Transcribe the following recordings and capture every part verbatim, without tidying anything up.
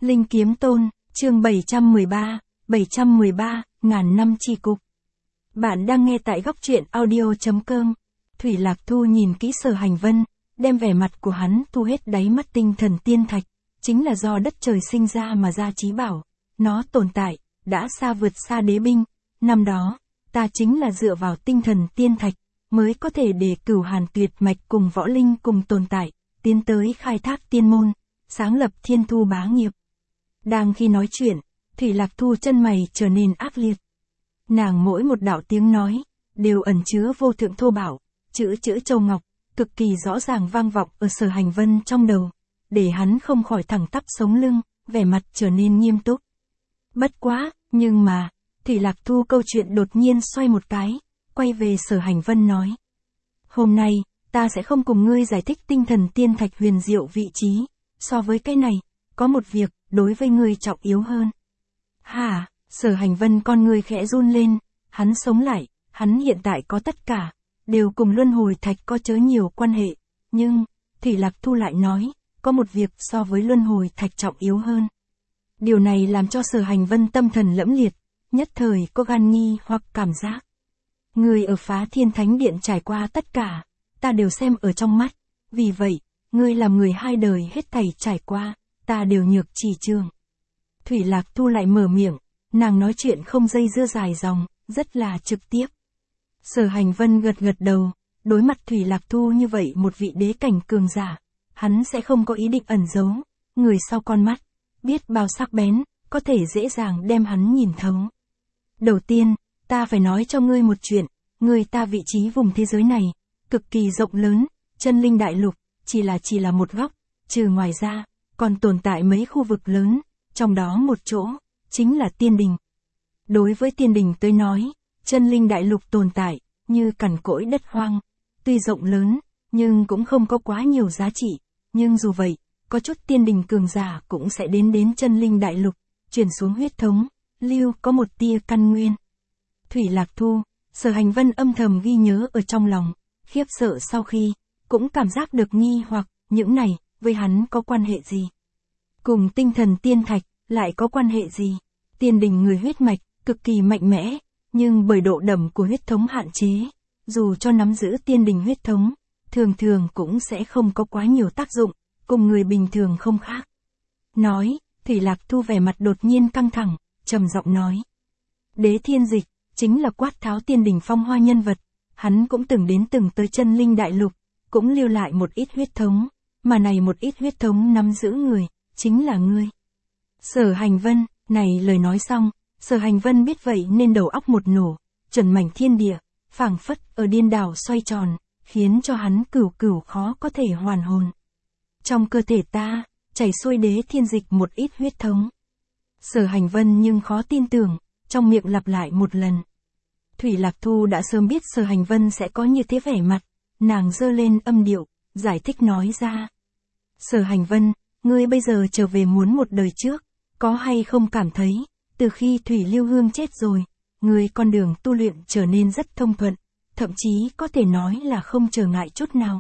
Linh Kiếm Tôn, chương bảy trăm mười ba, bảy trăm mười ba, ngàn năm chi cục. Bạn đang nghe tại góc truyện audio.com. Thủy Lạc Thu nhìn kỹ Sở Hành Vân, đem vẻ mặt của hắn thu hết đáy mắt. Tinh thần tiên thạch, chính là do đất trời sinh ra mà ra trí bảo. Nó tồn tại, đã xa vượt xa đế binh. Năm đó, ta chính là dựa vào tinh thần tiên thạch, mới có thể để Cửu Hàn tuyệt mạch cùng võ linh cùng tồn tại, tiến tới khai thác tiên môn, sáng lập thiên thu bá nghiệp. Đang khi nói chuyện, Thủy Lạc Thu chân mày trở nên ác liệt. Nàng mỗi một đạo tiếng nói, đều ẩn chứa vô thượng thô bạo, chữ chữ châu ngọc, cực kỳ rõ ràng vang vọng ở Sở Hành Vân trong đầu, để hắn không khỏi thẳng tắp sống lưng, vẻ mặt trở nên nghiêm túc. Bất quá, nhưng mà, Thủy Lạc Thu câu chuyện đột nhiên xoay một cái, quay về Sở Hành Vân nói. Hôm nay, ta sẽ không cùng ngươi giải thích tinh thần tiên thạch huyền diệu vị trí, so với cái này, có một việc, đối với ngươi trọng yếu hơn. Hả, Sở Hành Vân con ngươi khẽ run lên, hắn sống lại, hắn hiện tại có tất cả, đều cùng luân hồi thạch có chớ nhiều quan hệ, nhưng, Thủy Lạc Thu lại nói, có một việc so với luân hồi thạch trọng yếu hơn. Điều này làm cho Sở Hành Vân tâm thần lẫm liệt, nhất thời có gan nghi hoặc cảm giác. Ngươi ở Phá Thiên Thánh Điện trải qua tất cả, ta đều xem ở trong mắt, vì vậy, ngươi làm người hai đời hết thảy trải qua, ta đều nhược chỉ trường. Thủy Lạc Thu lại mở miệng, nàng nói chuyện không dây dưa dài dòng, rất là trực tiếp. Sở Hành Vân gật gật đầu, đối mặt Thủy Lạc Thu như vậy một vị đế cảnh cường giả, hắn sẽ không có ý định ẩn giấu, người sau con mắt, biết bao sắc bén, có thể dễ dàng đem hắn nhìn thấu. Đầu tiên, ta phải nói cho ngươi một chuyện, ngươi ta vị trí vùng thế giới này, cực kỳ rộng lớn, chân linh đại lục, chỉ là chỉ là một góc, trừ ngoài ra, còn tồn tại mấy khu vực lớn, trong đó một chỗ, chính là tiên đình. Đối với tiên đình tới nói, chân linh đại lục tồn tại, như cằn cỗi đất hoang, tuy rộng lớn, nhưng cũng không có quá nhiều giá trị, nhưng dù vậy, có chút tiên đình cường giả cũng sẽ đến đến chân linh đại lục, truyền xuống huyết thống, lưu có một tia căn nguyên. Thủy Lạc Thu, Sở Hành Vân âm thầm ghi nhớ ở trong lòng, khiếp sợ sau khi, cũng cảm giác được nghi hoặc, những này, với hắn có quan hệ gì? Cùng tinh thần tiên thạch, lại có quan hệ gì? Tiên đình người huyết mạch, cực kỳ mạnh mẽ, nhưng bởi độ đậm của huyết thống hạn chế, dù cho nắm giữ tiên đình huyết thống, thường thường cũng sẽ không có quá nhiều tác dụng, cùng người bình thường không khác. Nói, Thủy Lạc Thu vẻ mặt đột nhiên căng thẳng, trầm giọng nói. Đế Thiên Dịch, chính là quát tháo tiên đình phong hoa nhân vật, hắn cũng từng đến từng tới chân linh đại lục, cũng lưu lại một ít huyết thống, mà này một ít huyết thống nắm giữ người, chính là ngươi. Sở Hành Vân, này lời nói xong, Sở Hành Vân biết vậy nên đầu óc một nổ, chuẩn mảnh thiên địa, phảng phất ở điên đảo xoay tròn, khiến cho hắn cửu cửu khó có thể hoàn hồn. Trong cơ thể ta, chảy xuôi Đế Thiên Dịch một ít huyết thống. Sở Hành Vân nhưng khó tin tưởng, trong miệng lặp lại một lần. Thủy Lạc Thu đã sớm biết Sở Hành Vân sẽ có như thế vẻ mặt, nàng giơ lên âm điệu, giải thích nói ra. Sở Hành Vân, ngươi bây giờ trở về muốn một đời trước, có hay không cảm thấy, từ khi Thủy Lưu Hương chết rồi, ngươi con đường tu luyện trở nên rất thông thuận, thậm chí có thể nói là không trở ngại chút nào.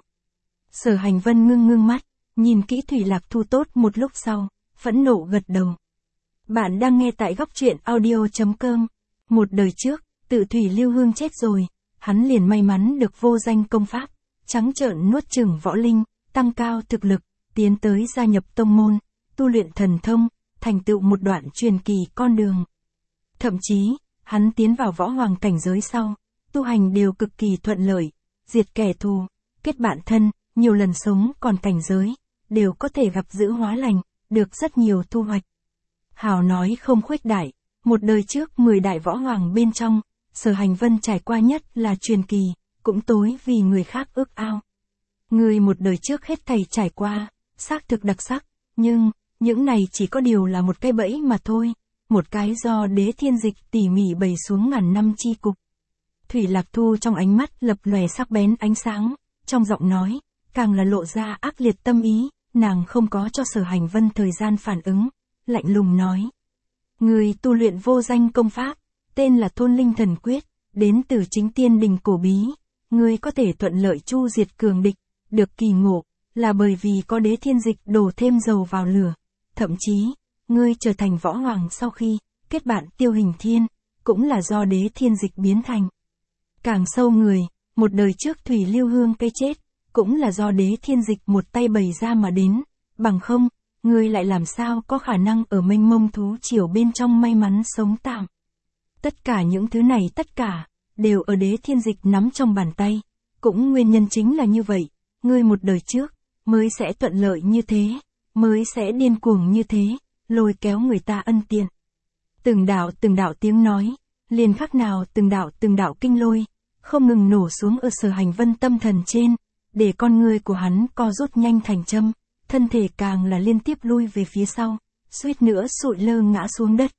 Sở Hành Vân ngưng ngưng mắt, nhìn kỹ Thủy Lạc Thu tốt một lúc sau, phẫn nộ gật đầu. Bạn đang nghe tại góc truyện audio.com. Một đời trước, tự Thủy Lưu Hương chết rồi, hắn liền may mắn được vô danh công pháp, trắng trợn nuốt chửng võ linh, tăng cao thực lực, tiến tới gia nhập tông môn, tu luyện thần thông, thành tựu một đoạn truyền kỳ con đường. Thậm chí, hắn tiến vào võ hoàng cảnh giới sau, tu hành đều cực kỳ thuận lợi, diệt kẻ thù, kết bạn thân, nhiều lần sống còn cảnh giới, đều có thể gặp dữ hóa lành, được rất nhiều thu hoạch. Hào nói không khuếch đại, một đời trước mười đại võ hoàng bên trong, Sở Hành Vân trải qua nhất là truyền kỳ, cũng tối vì người khác ước ao. Người một đời trước hết thảy trải qua, xác thực đặc sắc, nhưng, những này chỉ có điều là một cái bẫy mà thôi, một cái do Đế Thiên Dịch tỉ mỉ bày xuống ngàn năm chi cục. Thủy Lạc Thu trong ánh mắt lập lòe sắc bén ánh sáng, trong giọng nói, càng là lộ ra ác liệt tâm ý, nàng không có cho Sở Hành Vân thời gian phản ứng, lạnh lùng nói. Người tu luyện vô danh công pháp, tên là Thôn Linh Thần Quyết, đến từ chính tiên đình cổ bí, ngươi có thể thuận lợi chu diệt cường địch, được kỳ ngộ, là bởi vì có Đế Thiên Dịch đổ thêm dầu vào lửa, thậm chí, ngươi trở thành võ hoàng sau khi kết bạn Tiêu Hình Thiên, cũng là do đế thiên dịch biến thành. Càng sâu người, một đời trước Thủy Lưu Hương cái chết, cũng là do đế thiên dịch một tay bày ra mà đến, bằng không, ngươi lại làm sao có khả năng ở mênh mông thú triều bên trong may mắn sống tạm. Tất cả những thứ này tất cả, đều ở đế thiên dịch nắm trong bàn tay, cũng nguyên nhân chính là như vậy, ngươi một đời trước, mới sẽ thuận lợi như thế, mới sẽ điên cuồng như thế, lôi kéo người ta ân tiện. Từng đạo từng đạo tiếng nói, liền khắc nào từng đạo từng đạo kinh lôi, không ngừng nổ xuống ở Sở Hành Vân tâm thần trên, để con người của hắn co rút nhanh thành châm, thân thể càng là liên tiếp lui về phía sau, suýt nữa sụi lơ ngã xuống đất.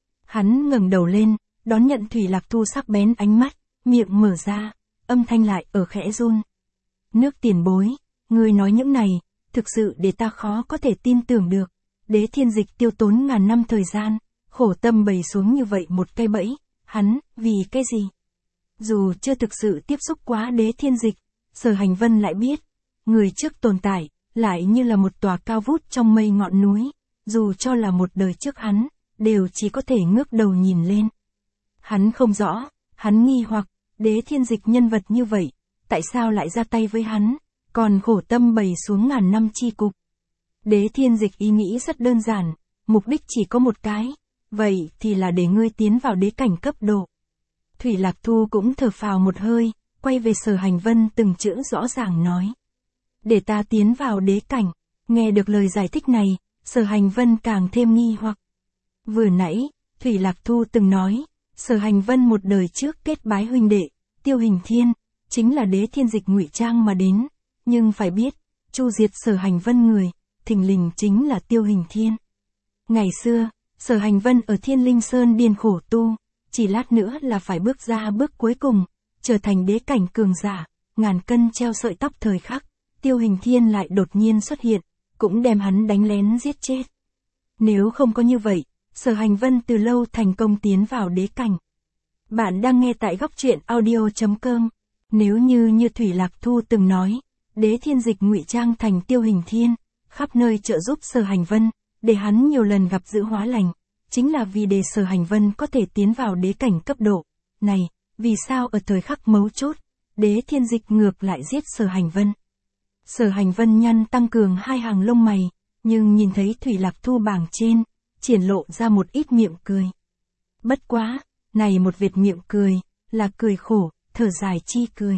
Hắn ngẩng đầu lên, đón nhận Thủy Lạc Thu sắc bén ánh mắt, miệng mở ra, âm thanh lại ở khẽ run. Nước tiền bối, ngươi nói những này, thực sự để ta khó có thể tin tưởng được. Đế thiên dịch tiêu tốn ngàn năm thời gian, khổ tâm bày xuống như vậy một cây bẫy, hắn, vì cái gì? Dù chưa thực sự tiếp xúc quá đế thiên dịch, Sở Hành Vân lại biết, người trước tồn tại, lại như là một tòa cao vút trong mây ngọn núi, dù cho là một đời trước hắn, đều chỉ có thể ngước đầu nhìn lên. Hắn không rõ, hắn nghi hoặc, đế thiên dịch nhân vật như vậy, tại sao lại ra tay với hắn, còn khổ tâm bày xuống ngàn năm chi cục. Đế thiên dịch ý nghĩ rất đơn giản, mục đích chỉ có một cái, vậy thì là để ngươi tiến vào đế cảnh cấp độ. Thủy Lạc Thu cũng thở phào một hơi, quay về Sở Hành Vân từng chữ rõ ràng nói. Để ta tiến vào đế cảnh, nghe được lời giải thích này, Sở Hành Vân càng thêm nghi hoặc. Vừa nãy, Thủy Lạc Thu từng nói, Sở Hành Vân một đời trước kết bái huynh đệ, Tiêu Hình Thiên, chính là đế thiên dịch ngụy trang mà đến, nhưng phải biết, chu diệt Sở Hành Vân người, thình lình chính là Tiêu Hình Thiên. Ngày xưa, Sở Hành Vân ở Thiên Linh Sơn điên khổ tu, chỉ lát nữa là phải bước ra bước cuối cùng, trở thành đế cảnh cường giả, ngàn cân treo sợi tóc thời khắc, Tiêu Hình Thiên lại đột nhiên xuất hiện, cũng đem hắn đánh lén giết chết. Nếu không có như vậy, Sở Hành Vân từ lâu thành công tiến vào đế cảnh. Bạn đang nghe tại góc truyện audio chấm com. Nếu như như Thủy Lạc Thu từng nói, đế thiên dịch ngụy trang thành Tiêu Hình Thiên, khắp nơi trợ giúp Sở Hành Vân, để hắn nhiều lần gặp dữ hóa lành, chính là vì để Sở Hành Vân có thể tiến vào đế cảnh cấp độ. Này, vì sao ở thời khắc mấu chốt, đế thiên dịch ngược lại giết Sở Hành Vân? Sở Hành Vân nhăn tăng cường hai hàng lông mày, nhưng nhìn thấy Thủy Lạc Thu bảng trên, triển lộ ra một ít miệng cười. Bất quá, này một vệt miệng cười, là cười khổ, thở dài chi cười.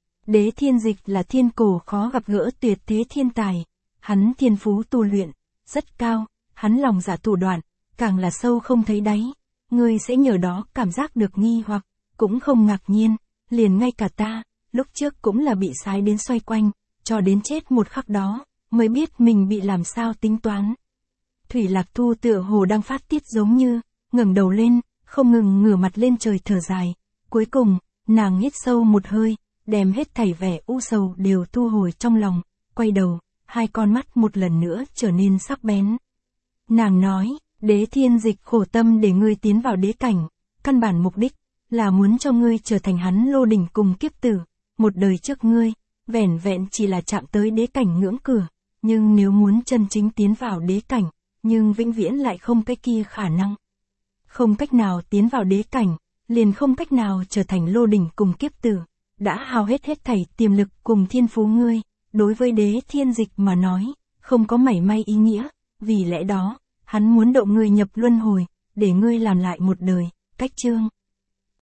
Đế thiên dịch là thiên cổ khó gặp gỡ tuyệt thế thiên tài, hắn thiên phú tu luyện, rất cao, hắn lòng dạ thủ đoạn, càng là sâu không thấy đáy, ngươi sẽ nhờ đó cảm giác được nghi hoặc, cũng không ngạc nhiên, liền ngay cả ta, lúc trước cũng là bị sái đến xoay quanh, cho đến chết một khắc đó, mới biết mình bị làm sao tính toán. Thủy Lạc Thu tựa hồ đang phát tiết giống như, ngẩng đầu lên, không ngừng ngửa mặt lên trời thở dài, cuối cùng, nàng hít sâu một hơi, đem hết thảy vẻ u sầu đều thu hồi trong lòng, quay đầu, hai con mắt một lần nữa trở nên sắc bén. Nàng nói, đế thiên dịch khổ tâm để ngươi tiến vào đế cảnh, căn bản mục đích, là muốn cho ngươi trở thành hắn lô đỉnh cùng kiếp tử, một đời trước ngươi, vẻn vẹn chỉ là chạm tới đế cảnh ngưỡng cửa, nhưng nếu muốn chân chính tiến vào đế cảnh, nhưng vĩnh viễn lại không cái kia khả năng. Không cách nào tiến vào đế cảnh, liền không cách nào trở thành lô đỉnh cùng kiếp tử, đã hao hết hết thảy tiềm lực cùng thiên phú ngươi, đối với đế thiên dịch mà nói, không có mảy may ý nghĩa, vì lẽ đó, hắn muốn độ ngươi nhập luân hồi, để ngươi làm lại một đời, cách chương.